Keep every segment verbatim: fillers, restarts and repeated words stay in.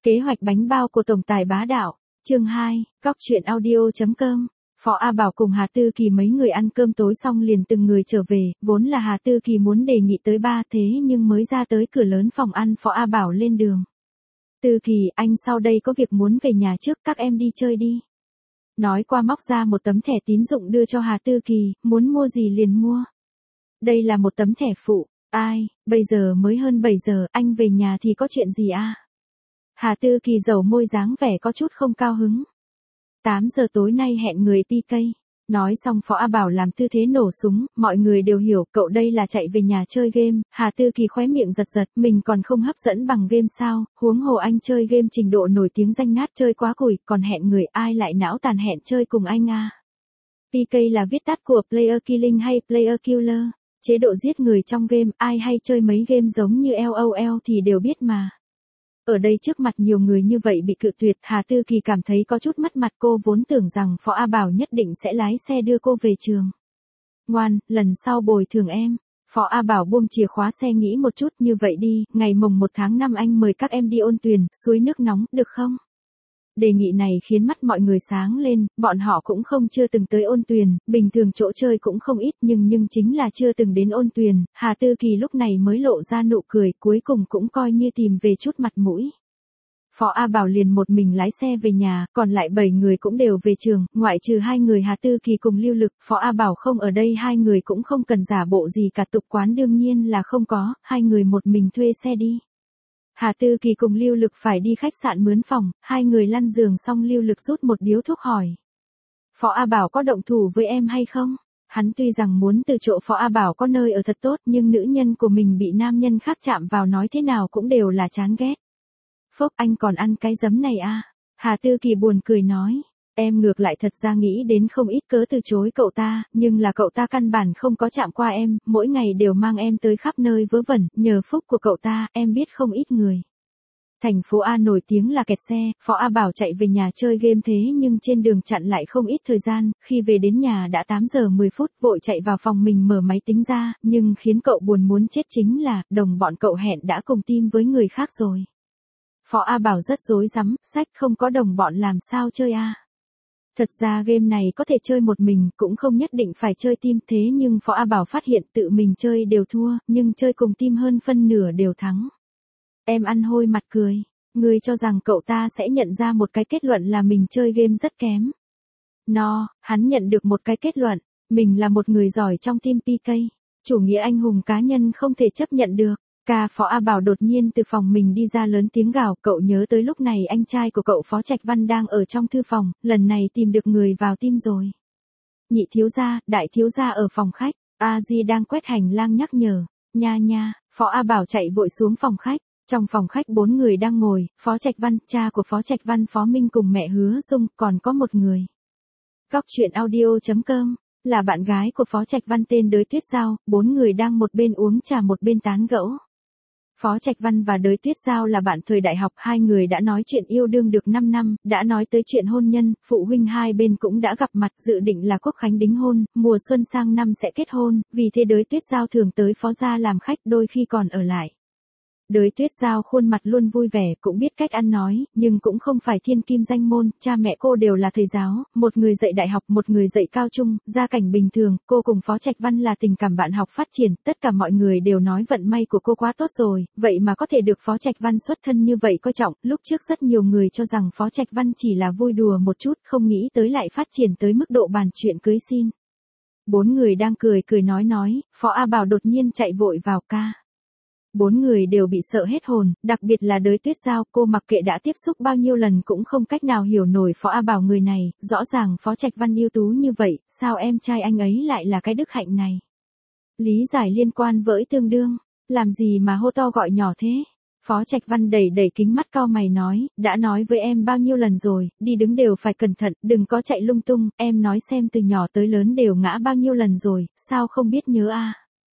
Kế hoạch bánh bao của tổng tài bá đạo, chương hai, góc truyện audio.com. Phó A Bảo cùng Hà Tư Kỳ mấy người ăn cơm tối xong liền từng người trở về, vốn là Hà Tư Kỳ muốn đề nghị tới ba thế nhưng mới ra tới cửa lớn phòng ăn Phó A Bảo lên đường. Tư Kỳ, anh sau đây có việc muốn về nhà trước, các em đi chơi đi. Nói qua móc ra một tấm thẻ tín dụng đưa cho Hà Tư Kỳ, muốn mua gì liền mua. Đây là một tấm thẻ phụ, ai, bây giờ mới hơn bảy giờ, anh về nhà thì có chuyện gì à? Hà Tư Kỳ dầu môi dáng vẻ có chút không cao hứng. tám giờ tối nay hẹn người pê ca. Nói xong Phó A Bảo làm tư thế nổ súng, mọi người đều hiểu cậu đây là chạy về nhà chơi game. Hà Tư Kỳ khóe miệng giật giật, mình còn không hấp dẫn bằng game sao, huống hồ anh chơi game trình độ nổi tiếng danh nát chơi quá cùi, còn hẹn người ai lại não tàn hẹn chơi cùng anh à. pê ca là viết tắt của Player Killing hay Player Killer, chế độ giết người trong game, ai hay chơi mấy game giống như LOL thì đều biết mà. Ở đây trước mặt nhiều người như vậy bị cự tuyệt, Hà Tư Kỳ cảm thấy có chút mất mặt, cô vốn tưởng rằng Phó A Bảo nhất định sẽ lái xe đưa cô về trường. Ngoan, lần sau bồi thường em. Phó A Bảo buông chìa khóa xe nghĩ một chút, như vậy đi, ngày mồng một tháng năm anh mời các em đi ôn tuyền, suối nước nóng, được không? Đề nghị này khiến mắt mọi người sáng lên, bọn họ cũng không chưa từng tới ôn tuyền, bình thường chỗ chơi cũng không ít nhưng nhưng chính là chưa từng đến ôn tuyền, Hà Tư Kỳ lúc này mới lộ ra nụ cười, cuối cùng cũng coi như tìm về chút mặt mũi. Phó A Bảo liền một mình lái xe về nhà, còn lại bảy người cũng đều về trường, ngoại trừ hai người Hà Tư Kỳ cùng Lưu Lực, Phó A Bảo không ở đây hai người cũng không cần giả bộ gì cả, tục quán đương nhiên là không có, hai người một mình thuê xe đi. Hà Tư Kỳ cùng Lưu Lực phải đi khách sạn mướn phòng, hai người lăn giường xong Lưu Lực rút một điếu thuốc hỏi. Phó A Bảo có động thủ với em hay không? Hắn tuy rằng muốn từ chỗ Phó A Bảo có nơi ở thật tốt nhưng nữ nhân của mình bị nam nhân khác chạm vào nói thế nào cũng đều là chán ghét. Phốc, anh còn ăn cái giấm này à? Hà Tư Kỳ buồn cười nói. Em ngược lại thật ra nghĩ đến không ít cớ từ chối cậu ta, nhưng là cậu ta căn bản không có chạm qua em, mỗi ngày đều mang em tới khắp nơi vớ vẩn, nhờ phúc của cậu ta, em biết không ít người. Thành phố A nổi tiếng là kẹt xe, Phó A Bảo chạy về nhà chơi game thế nhưng trên đường chặn lại không ít thời gian, khi về đến nhà đã tám giờ mười phút, vội chạy vào phòng mình mở máy tính ra, nhưng khiến cậu buồn muốn chết chính là, đồng bọn cậu hẹn đã cùng team với người khác rồi. Phó A Bảo rất rối rắm, sách không có đồng bọn làm sao chơi a? Thật ra game này có thể chơi một mình, cũng không nhất định phải chơi team, thế nhưng Phó A Bảo phát hiện tự mình chơi đều thua, nhưng chơi cùng team hơn phân nửa đều thắng. Em ăn hôi mặt cười, người cho rằng cậu ta sẽ nhận ra một cái kết luận là mình chơi game rất kém. No, hắn nhận được một cái kết luận, mình là một người giỏi trong team pê ca, chủ nghĩa anh hùng cá nhân không thể chấp nhận được. Ca Phó A Bảo đột nhiên từ phòng mình đi ra lớn tiếng gào, cậu nhớ tới lúc này anh trai của cậu Phó Trạch Văn đang ở trong thư phòng, lần này tìm được người vào team rồi. Nhị thiếu gia, đại thiếu gia ở phòng khách, A Di đang quét hành lang nhắc nhở, nha nha, Phó A Bảo chạy vội xuống phòng khách, trong phòng khách bốn người đang ngồi, Phó Trạch Văn, cha của Phó Trạch Văn Phó Minh cùng mẹ Hứa Dung, còn có một người. Góc truyện audio.com. Là bạn gái của Phó Trạch Văn tên Đới Tuyết Giao, bốn người đang một bên uống trà một bên tán gẫu. Phó Trạch Văn và Đới Tuyết Giao là bạn thời đại học, hai người đã nói chuyện yêu đương được năm năm, đã nói tới chuyện hôn nhân, phụ huynh hai bên cũng đã gặp mặt, dự định là quốc khánh đính hôn, mùa xuân sang năm sẽ kết hôn, vì thế Đới Tuyết Giao thường tới Phó gia làm khách, đôi khi còn ở lại. Đới Tuyết Giao khuôn mặt luôn vui vẻ, cũng biết cách ăn nói, nhưng cũng không phải thiên kim danh môn, cha mẹ cô đều là thầy giáo, một người dạy đại học, một người dạy cao trung, gia cảnh bình thường, cô cùng Phó Trạch Văn là tình cảm bạn học phát triển, tất cả mọi người đều nói vận may của cô quá tốt rồi, vậy mà có thể được Phó Trạch Văn xuất thân như vậy coi trọng, lúc trước rất nhiều người cho rằng Phó Trạch Văn chỉ là vui đùa một chút, không nghĩ tới lại phát triển tới mức độ bàn chuyện cưới xin. Bốn người đang cười cười nói nói, Phó A Bảo đột nhiên chạy vội vào ca. Bốn người đều bị sợ hết hồn, đặc biệt là Đới Tuyết Giao, cô mặc kệ đã tiếp xúc bao nhiêu lần cũng không cách nào hiểu nổi Phó A Bảo người này, rõ ràng Phó Trạch Văn ưu tú như vậy, sao em trai anh ấy lại là cái đức hạnh này? Lý giải liên quan với tương đương, làm gì mà hô to gọi nhỏ thế? Phó Trạch Văn đẩy đẩy kính mắt cau mày nói, đã nói với em bao nhiêu lần rồi, đi đứng đều phải cẩn thận, đừng có chạy lung tung, em nói xem từ nhỏ tới lớn đều ngã bao nhiêu lần rồi, sao không biết nhớ a?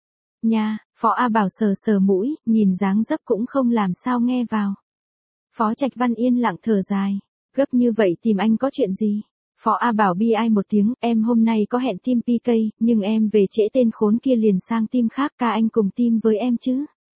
Nha, Phó A Bảo sờ sờ mũi, nhìn dáng dấp cũng không làm sao nghe vào. Phó Trạch Văn yên lặng thở dài, gấp như vậy tìm anh có chuyện gì? Phó A Bảo bi ai một tiếng, em hôm nay có hẹn team pê ca, nhưng em về trễ tên khốn kia liền sang team khác, ca anh cùng team với em chứ?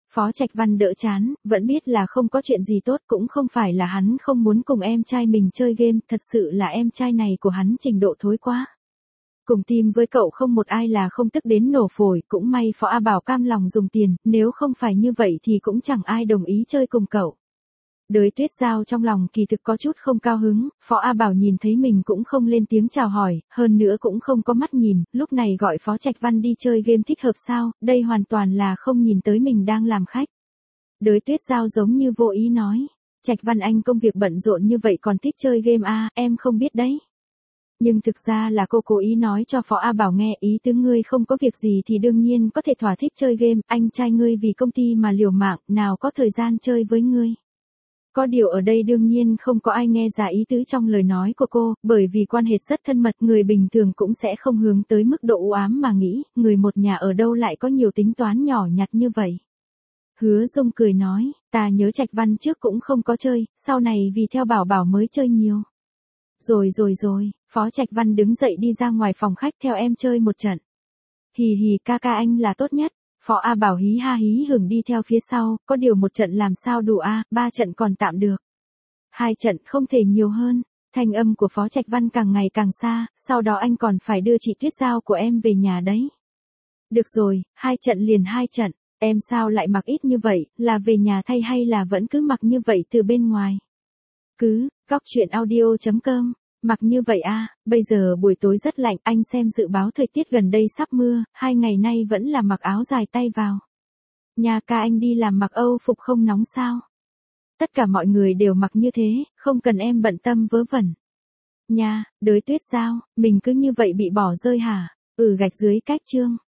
Phó Trạch Văn đỡ chán, vẫn biết là không có chuyện gì tốt, cũng không phải là hắn không muốn cùng em trai mình chơi game, thật sự là em trai này của hắn trình độ thối quá. Cùng team với cậu không một ai là không tức đến nổ phổi, cũng may Phó A Bảo cam lòng dùng tiền, nếu không phải như vậy thì cũng chẳng ai đồng ý chơi cùng cậu. Đới Tuyết Giao trong lòng kỳ thực có chút không cao hứng, Phó A Bảo nhìn thấy mình cũng không lên tiếng chào hỏi, hơn nữa cũng không có mắt nhìn, lúc này gọi Phó Trạch Văn đi chơi game thích hợp sao, đây hoàn toàn là không nhìn tới mình đang làm khách. Đới Tuyết Giao giống như vô ý nói, Trạch Văn anh công việc bận rộn như vậy còn thích chơi game à, em không biết đấy. Nhưng thực ra là cô cố ý nói cho Phó A Bảo nghe, ý tứ ngươi không có việc gì thì đương nhiên có thể thỏa thích chơi game, anh trai ngươi vì công ty mà liều mạng, nào có thời gian chơi với ngươi. Có điều ở đây đương nhiên không có ai nghe ra ý tứ trong lời nói của cô, bởi vì quan hệ rất thân mật, người bình thường cũng sẽ không hướng tới mức độ u ám mà nghĩ, người một nhà ở đâu lại có nhiều tính toán nhỏ nhặt như vậy. Hứa Dung cười nói, ta nhớ Trạch Văn trước cũng không có chơi, sau này vì theo Bảo Bảo mới chơi nhiều. Rồi rồi rồi, Phó Trạch Văn đứng dậy đi ra ngoài phòng khách theo em chơi một trận. Hì hì ca ca anh là tốt nhất. Phó A Bảo hí ha hí hưởng đi theo phía sau, có điều một trận làm sao đủ a, ba trận còn tạm được. Hai trận không thể nhiều hơn, thanh âm của Phó Trạch Văn càng ngày càng xa, sau đó anh còn phải đưa chị Tuyết Giao của em về nhà đấy. Được rồi, hai trận liền hai trận, em sao lại mặc ít như vậy, là về nhà thay hay là vẫn cứ mặc như vậy từ bên ngoài? Cứ, góc chuyện audio chấm com. Mặc như vậy à, bây giờ buổi tối rất lạnh, anh xem dự báo thời tiết gần đây sắp mưa, hai ngày nay vẫn là mặc áo dài tay vào. Nhà ca anh đi làm mặc Âu phục không nóng sao? Tất cả mọi người đều mặc như thế, không cần em bận tâm vớ vẩn. Nha, Đới Tuyết Giao, mình cứ như vậy bị bỏ rơi hả? Ừ gạch dưới cách chương.